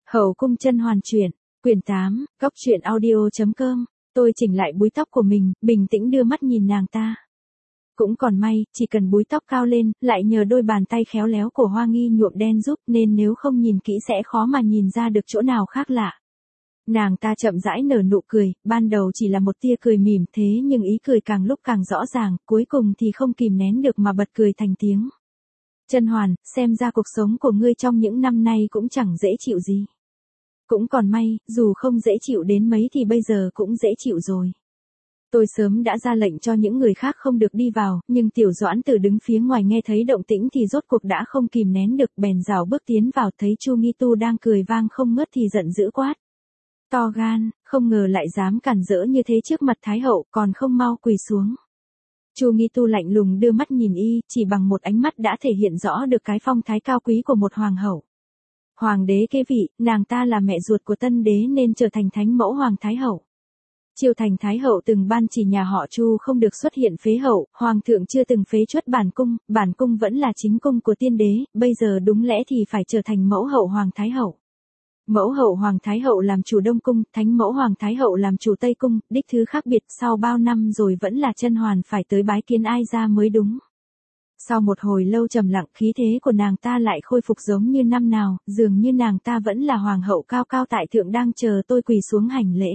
Hậu cung chân hoàn truyện, quyển 8, góc truyện audio.com, tôi chỉnh lại búi tóc của mình, bình tĩnh đưa mắt nhìn nàng ta. Cũng còn may, chỉ cần búi tóc cao lên, lại nhờ đôi bàn tay khéo léo của Hoa Nghi nhuộm đen giúp nên nếu không nhìn kỹ sẽ khó mà nhìn ra được chỗ nào khác lạ. Nàng ta chậm rãi nở nụ cười, ban đầu chỉ là một tia cười mỉm thế nhưng ý cười càng lúc càng rõ ràng, cuối cùng thì không kìm nén được mà bật cười thành tiếng. Chân Hoàn, xem ra cuộc sống của ngươi trong những năm nay cũng chẳng dễ chịu gì. Cũng còn may, dù không dễ chịu đến mấy thì bây giờ cũng dễ chịu rồi. Tôi sớm đã ra lệnh cho những người khác không được đi vào, nhưng Tiểu Doãn Tử đứng phía ngoài nghe thấy động tĩnh thì rốt cuộc đã không kìm nén được, bèn rảo bước tiến vào, thấy Chu Nghi Tu đang cười vang không ngớt thì giận dữ quát. To gan, không ngờ lại dám cản rỡ như thế trước mặt Thái hậu, còn không mau quỳ xuống. Chu Nghi Tu lạnh lùng đưa mắt nhìn y, chỉ bằng một ánh mắt đã thể hiện rõ được cái phong thái cao quý của một hoàng hậu. Hoàng đế kế vị, nàng ta là mẹ ruột của tân đế nên trở thành thánh mẫu hoàng thái hậu. Triều Thành Thái hậu từng ban chỉ nhà họ Chu không được xuất hiện phế hậu, hoàng thượng chưa từng phế truất bản cung vẫn là chính cung của tiên đế, bây giờ đúng lẽ thì phải trở thành mẫu hậu hoàng thái hậu. Mẫu hậu hoàng thái hậu làm chủ Đông cung, thánh mẫu hoàng thái hậu làm chủ Tây cung, đích thứ khác biệt, sau bao năm rồi vẫn là Chân Hoàn phải tới bái kiến ai ra mới đúng. Sau một hồi lâu trầm lặng, khí thế của nàng ta lại khôi phục giống như năm nào, dường như nàng ta vẫn là hoàng hậu cao cao tại thượng đang chờ tôi quỳ xuống hành lễ.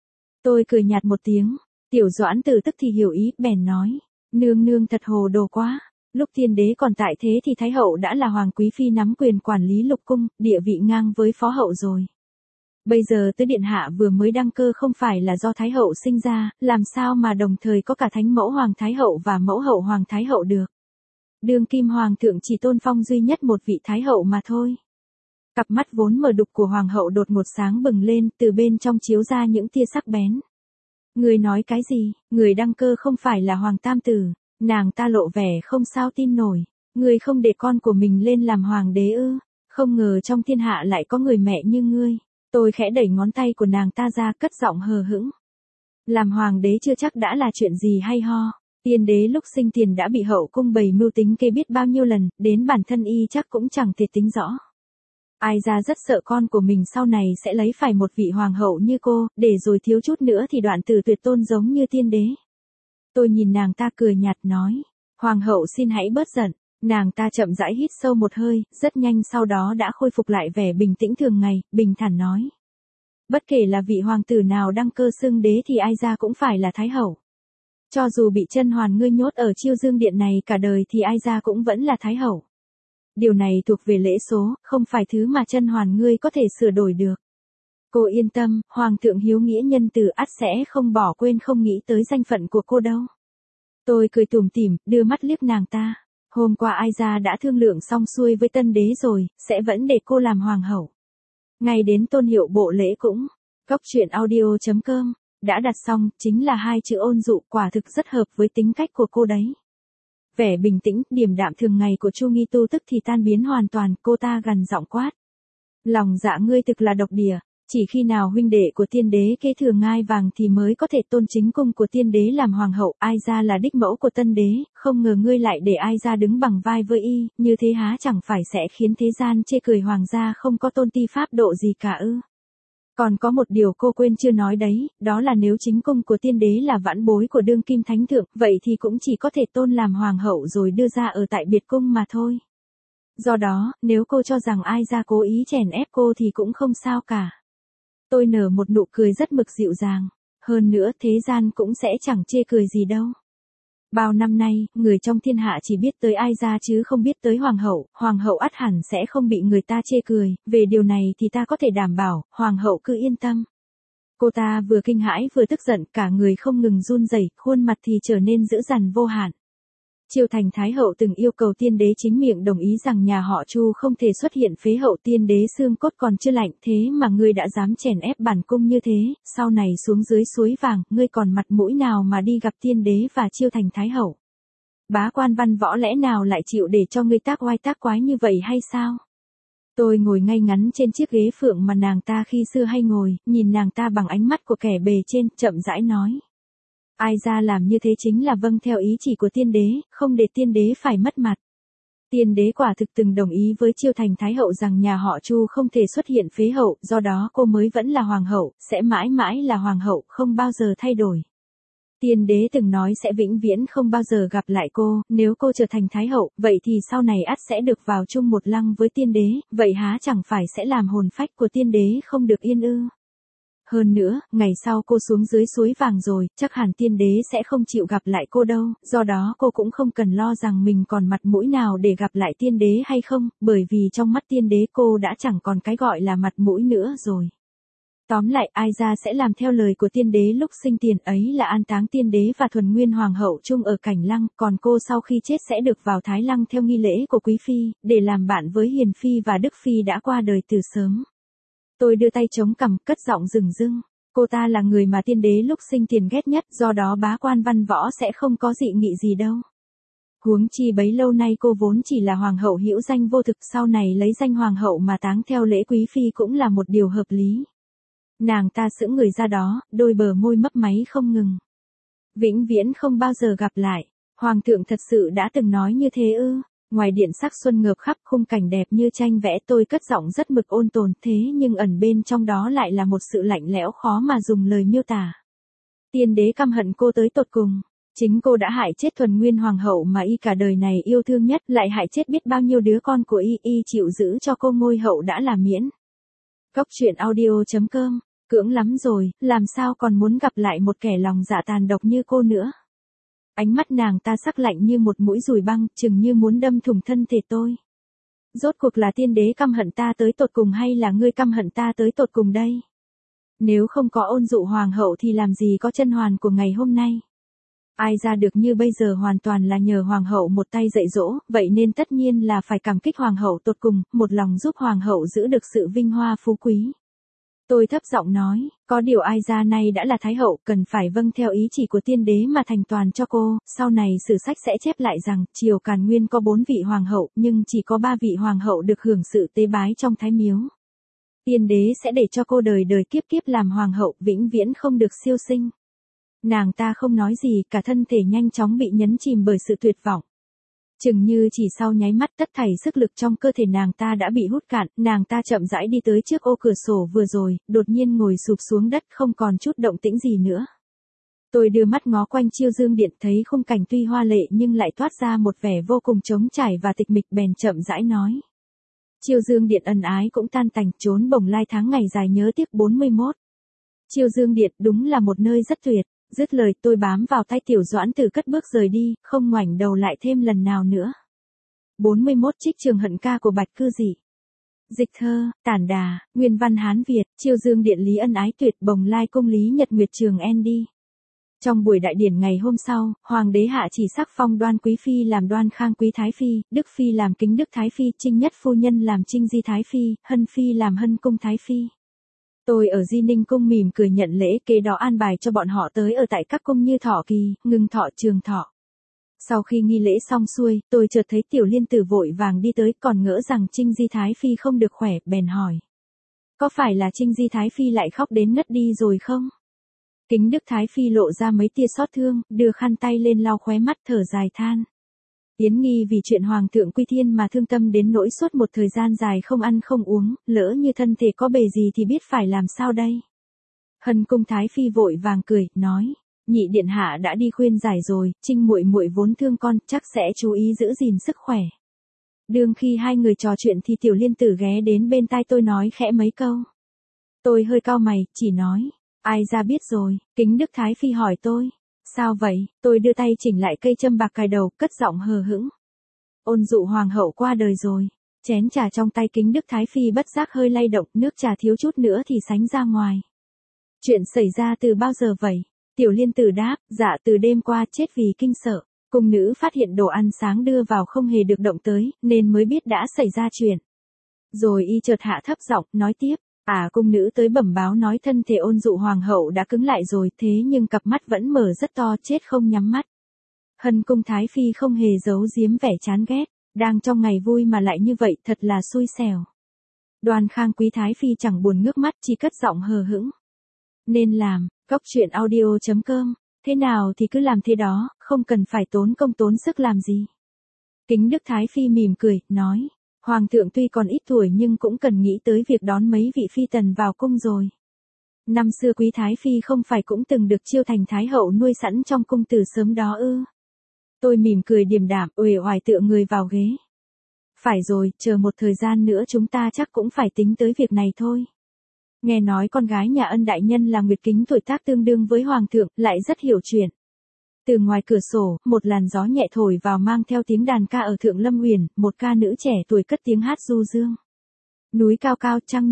Tôi cười nhạt một tiếng, Tiểu Doãn Tử tức thì hiểu ý, bèn nói, nương nương thật hồ đồ quá, lúc tiên đế còn tại thế thì Thái hậu đã là hoàng quý phi nắm quyền quản lý lục cung, địa vị ngang với phó hậu rồi. Bây giờ tứ điện hạ vừa mới đăng cơ không phải là do Thái hậu sinh ra, làm sao mà đồng thời có cả thánh mẫu hoàng thái hậu và mẫu hậu hoàng thái hậu được. Đương kim hoàng thượng chỉ tôn phong duy nhất một vị thái hậu mà thôi. Cặp mắt vốn mờ đục của hoàng hậu đột ngột sáng bừng lên, từ bên trong chiếu ra những tia sắc bén. Người nói cái gì, người đăng cơ không phải là hoàng tam tử, nàng ta lộ vẻ không sao tin nổi. Người không để con của mình lên làm hoàng đế ư, không ngờ trong thiên hạ lại có người mẹ như ngươi. Tôi khẽ đẩy ngón tay của nàng ta ra, cất giọng hờ hững. Làm hoàng đế chưa chắc đã là chuyện gì hay ho. Tiên đế lúc sinh tiền đã bị hậu cung bày mưu tính kế biết bao nhiêu lần, đến bản thân y chắc cũng chẳng thể tính rõ. Ai ra rất sợ con của mình sau này sẽ lấy phải một vị hoàng hậu như cô, để rồi thiếu chút nữa thì đoạn tử tuyệt tôn giống như tiên đế. Tôi nhìn nàng ta cười nhạt nói, hoàng hậu xin hãy bớt giận. Nàng ta chậm rãi hít sâu một hơi, rất nhanh sau đó đã khôi phục lại vẻ bình tĩnh thường ngày, bình thản nói. Bất kể là vị hoàng tử nào đăng cơ xưng đế thì ai ra cũng phải là thái hậu. Cho dù bị Chân Hoàn ngươi nhốt ở Chiêu Dương Điện này cả đời thì ai ra cũng vẫn là thái hậu. Điều này thuộc về lễ số, không phải thứ mà Chân Hoàn ngươi có thể sửa đổi được. Cô yên tâm, hoàng thượng hiếu nghĩa nhân từ ắt sẽ không bỏ quên không nghĩ tới danh phận của cô đâu. Tôi cười tủm tỉm, đưa mắt liếc nàng ta. Hôm qua ai ra đã thương lượng xong xuôi với tân đế rồi, sẽ vẫn để cô làm hoàng hậu. Ngay đến tôn hiệu bộ lễ cũng, góc truyện audio.com, đã đặt xong, chính là hai chữ ôn dụ, quả thực rất hợp với tính cách của cô đấy. Vẻ bình tĩnh, điềm đạm thường ngày của Chu Nghi Tu tức thì tan biến hoàn toàn, cô ta gằn giọng quát. Lòng dạ ngươi thực là độc địa, chỉ khi nào huynh đệ của tiên đế kế thừa ngai vàng thì mới có thể tôn chính cung của tiên đế làm hoàng hậu, ai ra là đích mẫu của tân đế, không ngờ ngươi lại để ai ra đứng bằng vai với y, như thế há chẳng phải sẽ khiến thế gian chê cười hoàng gia không có tôn ti pháp độ gì cả ư. Còn có một điều cô quên chưa nói đấy, đó là nếu chính cung của tiên đế là vãn bối của đương kim thánh thượng, vậy thì cũng chỉ có thể tôn làm hoàng hậu rồi đưa ra ở tại biệt cung mà thôi. Do đó, nếu cô cho rằng ai ra cố ý chèn ép cô thì cũng không sao cả. Tôi nở một nụ cười rất mực dịu dàng. Hơn nữa thế gian cũng sẽ chẳng chê cười gì đâu. Bao năm nay, người trong thiên hạ chỉ biết tới ai ra chứ không biết tới hoàng hậu ắt hẳn sẽ không bị người ta chê cười, về điều này thì ta có thể đảm bảo, hoàng hậu cứ yên tâm. Cô ta vừa kinh hãi vừa tức giận, cả người không ngừng run rẩy, khuôn mặt thì trở nên dữ dằn vô hạn. Triều Thành Thái hậu từng yêu cầu tiên đế chính miệng đồng ý rằng nhà họ Chu không thể xuất hiện phế hậu, tiên đế xương cốt còn chưa lạnh, thế mà ngươi đã dám chèn ép bản cung như thế, sau này xuống dưới suối vàng, ngươi còn mặt mũi nào mà đi gặp tiên đế và Triều Thành Thái hậu? Bá quan văn võ lẽ nào lại chịu để cho ngươi tác oai tác quái như vậy hay sao? Tôi ngồi ngay ngắn trên chiếc ghế phượng mà nàng ta khi xưa hay ngồi, nhìn nàng ta bằng ánh mắt của kẻ bề trên, chậm rãi nói. Ai ra làm như thế chính là vâng theo ý chỉ của tiên đế, không để tiên đế phải mất mặt. Tiên đế quả thực từng đồng ý với Chiêu Thành Thái hậu rằng nhà họ Chu không thể xuất hiện phế hậu, do đó cô mới vẫn là hoàng hậu, sẽ mãi mãi là hoàng hậu, không bao giờ thay đổi. Tiên đế từng nói sẽ vĩnh viễn không bao giờ gặp lại cô, nếu cô trở thành Thái hậu, vậy thì sau này ắt sẽ được vào chung một lăng với tiên đế, vậy há chẳng phải sẽ làm hồn phách của tiên đế không được yên ư. Hơn nữa, ngày sau cô xuống dưới suối vàng rồi, chắc hẳn tiên đế sẽ không chịu gặp lại cô đâu, do đó cô cũng không cần lo rằng mình còn mặt mũi nào để gặp lại tiên đế hay không, bởi vì trong mắt tiên đế cô đã chẳng còn cái gọi là mặt mũi nữa rồi. Tóm lại, Ai Gia sẽ làm theo lời của tiên đế lúc sinh tiền, ấy là an táng tiên đế và thuần nguyên hoàng hậu chung ở Cảnh Lăng, còn cô sau khi chết sẽ được vào Thái Lăng theo nghi lễ của Quý Phi, để làm bạn với Hiền Phi và Đức Phi đã qua đời từ sớm. Tôi đưa tay chống cằm, cất giọng rừng rưng. Cô ta là người mà tiên đế lúc sinh tiền ghét nhất, do đó bá quan văn võ sẽ không có dị nghị gì đâu. Huống chi bấy lâu nay cô vốn chỉ là hoàng hậu hữu danh vô thực, sau này lấy danh hoàng hậu mà táng theo lễ Quý Phi cũng là một điều hợp lý. Nàng ta sững người ra đó, đôi bờ môi mấp máy không ngừng. Vĩnh viễn không bao giờ gặp lại. Hoàng thượng thật sự đã từng nói như thế ư? Ngoài điện sắc xuân ngợp khắp, khung cảnh đẹp như tranh vẽ, tôi cất giọng rất mực ôn tồn, thế nhưng ẩn bên trong đó lại là một sự lạnh lẽo khó mà dùng lời miêu tả. Tiên đế căm hận cô tới tột cùng. Chính cô đã hại chết thuần nguyên hoàng hậu mà y cả đời này yêu thương nhất, lại hại chết biết bao nhiêu đứa con của y chịu giữ cho cô ngôi hậu đã là miễn. Cốc truyện audio.com. Cưỡng lắm rồi, làm sao còn muốn gặp lại một kẻ lòng dạ tàn độc như cô nữa. Ánh mắt nàng ta sắc lạnh như một mũi dùi băng, chừng như muốn đâm thủng thân thể tôi. Rốt cuộc là tiên đế căm hận ta tới tột cùng hay là ngươi căm hận ta tới tột cùng đây? Nếu không có ôn dụ hoàng hậu thì làm gì có chân hoàn của ngày hôm nay? Ai ra được như bây giờ hoàn toàn là nhờ hoàng hậu một tay dạy dỗ, vậy nên tất nhiên là phải cảm kích hoàng hậu tột cùng, một lòng giúp hoàng hậu giữ được sự vinh hoa phú quý. Tôi thấp giọng nói, có điều Ai Gia nay đã là Thái hậu, cần phải vâng theo ý chỉ của tiên đế mà thành toàn cho cô, sau này sử sách sẽ chép lại rằng, triều Càn Nguyên có 4 vị hoàng hậu, nhưng chỉ có 3 vị hoàng hậu được hưởng sự tế bái trong thái miếu. Tiên đế sẽ để cho cô đời đời kiếp kiếp làm hoàng hậu, vĩnh viễn không được siêu sinh. Nàng ta không nói gì, cả thân thể nhanh chóng bị nhấn chìm bởi sự tuyệt vọng. Chừng như chỉ sau nháy mắt tất thảy sức lực trong cơ thể nàng ta đã bị hút cạn, nàng ta chậm rãi đi tới trước ô cửa sổ vừa rồi, đột nhiên ngồi sụp xuống đất không còn chút động tĩnh gì nữa. Tôi đưa mắt ngó quanh Chiêu Dương Điện, thấy khung cảnh tuy hoa lệ nhưng lại toát ra một vẻ vô cùng trống trải và tịch mịch, bèn chậm rãi nói. Chiêu Dương Điện ân ái cũng tan tành, trốn bồng lai tháng ngày dài nhớ tiếc 41. Chiêu Dương Điện đúng là một nơi rất tuyệt. Dứt lời tôi bám vào tay Tiểu Doãn Tử cất bước rời đi, không ngoảnh đầu lại thêm lần nào nữa. 41 Trích Trường Hận ca của Bạch Cư Dị. Dịch thơ, Tản Đà, Nguyên văn Hán Việt, Chiêu Dương Điện lý ân ái tuyệt, bồng lai cung lý nhật nguyệt trường Andy. Trong buổi đại điển ngày hôm sau, Hoàng đế hạ chỉ sắc phong Đoan Quý Phi làm Đoan Khang Quý Thái Phi, Đức Phi làm Kính Đức Thái Phi, Trinh Nhất Phu Nhân làm Trinh Di Thái Phi, Hân Phi làm Hân Cung Thái Phi. Tôi ở Di Ninh Cung mỉm cười nhận lễ, kế đó an bài cho bọn họ tới ở tại các cung như Thọ Kỳ, Ngưng Thọ, Trường Thọ. Sau khi nghi lễ xong xuôi, tôi chợt thấy Tiểu Liên Tử vội vàng đi tới, còn ngỡ rằng Trinh Di Thái Phi không được khỏe, bèn hỏi. Có phải là Trinh Di Thái Phi lại khóc đến ngất đi rồi không? Kính Đức Thái Phi lộ ra mấy tia xót thương, đưa khăn tay lên lau khóe mắt, thở dài than. Yến Nghi vì chuyện Hoàng thượng quy thiên mà thương tâm đến nỗi suốt một thời gian dài không ăn không uống, lỡ như thân thể có bề gì thì biết phải làm sao đây. Hân Cung Thái Phi vội vàng cười, nói, nhị điện hạ đã đi khuyên giải rồi, Trinh muội muội vốn thương con, chắc sẽ chú ý giữ gìn sức khỏe. Đương khi hai người trò chuyện thì Tiểu Liên Tử ghé đến bên tai tôi nói khẽ mấy câu. Tôi hơi cau mày, chỉ nói, Ai ra biết rồi. Kính Đức Thái Phi hỏi tôi. Sao vậy? Tôi đưa tay chỉnh lại cây châm bạc cài đầu, cất giọng hờ hững. Ôn dụ hoàng hậu qua đời rồi. Chén trà trong tay Kính Đức Thái Phi bất giác hơi lay động, nước trà thiếu chút nữa thì sánh ra ngoài. Chuyện xảy ra từ bao giờ vậy? Tiểu Liên Tử đáp, dạ từ đêm qua chết vì kinh sợ. Cung nữ phát hiện đồ ăn sáng đưa vào không hề được động tới, nên mới biết đã xảy ra chuyện. Rồi y chợt hạ thấp giọng, nói tiếp. Cung nữ tới bẩm báo nói thân thể ôn dụ hoàng hậu đã cứng lại rồi, thế nhưng cặp mắt vẫn mở rất to, chết không nhắm mắt. Hân Cung Thái Phi không hề giấu giếm vẻ chán ghét, đang trong ngày vui mà lại như vậy, thật là xui xẻo. Đoan Khang Quý Thái Phi chẳng buồn ngước mắt, chỉ cất giọng hờ hững. Nên làm, Cốc truyện audio.com, thế nào thì cứ làm thế đó, không cần phải tốn công tốn sức làm gì. Kính Đức Thái Phi mỉm cười, nói, Hoàng thượng tuy còn ít tuổi nhưng cũng cần nghĩ tới việc đón mấy vị phi tần vào cung rồi. Năm xưa Quý Thái Phi không phải cũng từng được chiêu thành Thái Hậu nuôi sẵn trong cung từ sớm đó ư. Tôi mỉm cười điềm đạm, uể oải tựa người vào ghế. Phải rồi, chờ một thời gian nữa chúng ta chắc cũng phải tính tới việc này thôi. Nghe nói con gái nhà Ân đại nhân là Nguyệt Kính tuổi tác tương đương với Hoàng thượng, lại rất hiểu chuyện. Từ ngoài cửa sổ, một làn gió nhẹ thổi vào mang theo tiếng đàn ca ở Thượng Lâm Uyển, một ca nữ trẻ tuổi cất tiếng hát du dương. Núi cao cao, trăng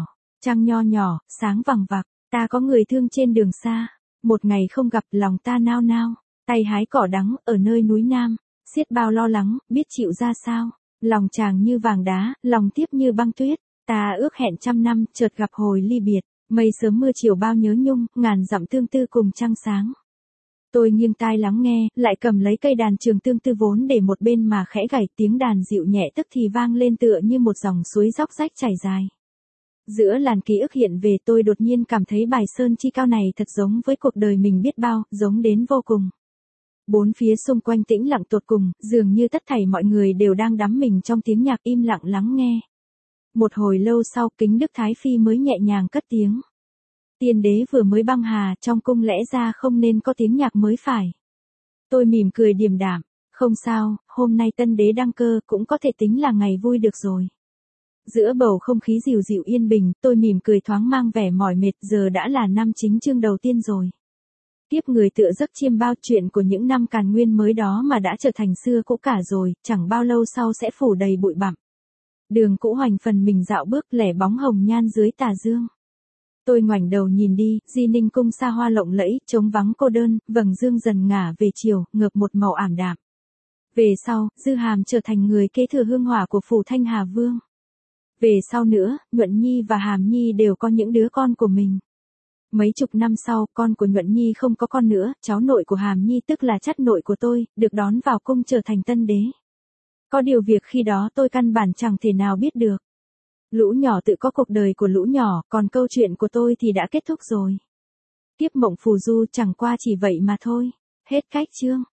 nho nhỏ, sáng vằng vặc, ta có người thương trên đường xa, một ngày không gặp lòng ta nao nao, tay hái cỏ đắng ở nơi núi Nam, xiết bao lo lắng, biết chịu ra sao, lòng chàng như vàng đá, lòng tiếp như băng tuyết, ta ước hẹn trăm năm, chợt gặp hồi ly biệt, mây sớm mưa chiều bao nhớ nhung, ngàn dặm tương tư cùng trăng sáng. Tôi nghiêng tai lắng nghe, lại cầm lấy cây đàn trường tương tư vốn để một bên mà khẽ gảy, tiếng đàn dịu nhẹ tức thì vang lên tựa như một dòng suối róc rách chảy dài. Giữa làn ký ức hiện về tôi đột nhiên cảm thấy bài Sơn Chi Cao này thật giống với cuộc đời mình biết bao, giống đến vô cùng. Bốn phía xung quanh tĩnh lặng tột cùng, dường như tất thảy mọi người đều đang đắm mình trong tiếng nhạc im lặng lắng nghe. Một hồi lâu sau, Kính Đức Thái Phi mới nhẹ nhàng cất tiếng. Tiên đế vừa mới băng hà, trong cung lẽ ra không nên có tiếng nhạc mới phải. Tôi mỉm cười điềm đạm, không sao, hôm nay tân đế đăng cơ cũng có thể tính là ngày vui được rồi. Giữa bầu không khí dịu dịu yên bình, tôi mỉm cười thoáng mang vẻ mỏi mệt, giờ đã là năm chính chương đầu tiên rồi. Tiếp người tựa giấc chiêm bao, chuyện của những năm Càn Nguyên mới đó mà đã trở thành xưa cũ cả rồi, chẳng bao lâu sau sẽ phủ đầy bụi bặm. Đường cũ hoành phần mình dạo bước lẻ bóng hồng nhan dưới tà dương. Tôi ngoảnh đầu nhìn đi, Di Ninh cung xa hoa lộng lẫy, trống vắng cô đơn, vầng dương dần ngả về chiều, ngược một màu ảm đạm. Về sau, Dư Hàm trở thành người kế thừa hương hỏa của phủ Thanh Hà Vương. Về sau nữa, Nhuận Nhi và Hàm Nhi đều có những đứa con của mình. Mấy chục năm sau, con của Nhuận Nhi không có con nữa, cháu nội của Hàm Nhi tức là chắt nội của tôi, được đón vào cung trở thành tân đế. Có điều việc khi đó tôi căn bản chẳng thể nào biết được. Lũ nhỏ tự có cuộc đời của lũ nhỏ, còn câu chuyện của tôi thì đã kết thúc rồi. Tiếp mộng phù du chẳng qua chỉ vậy mà thôi. Hết cách chương.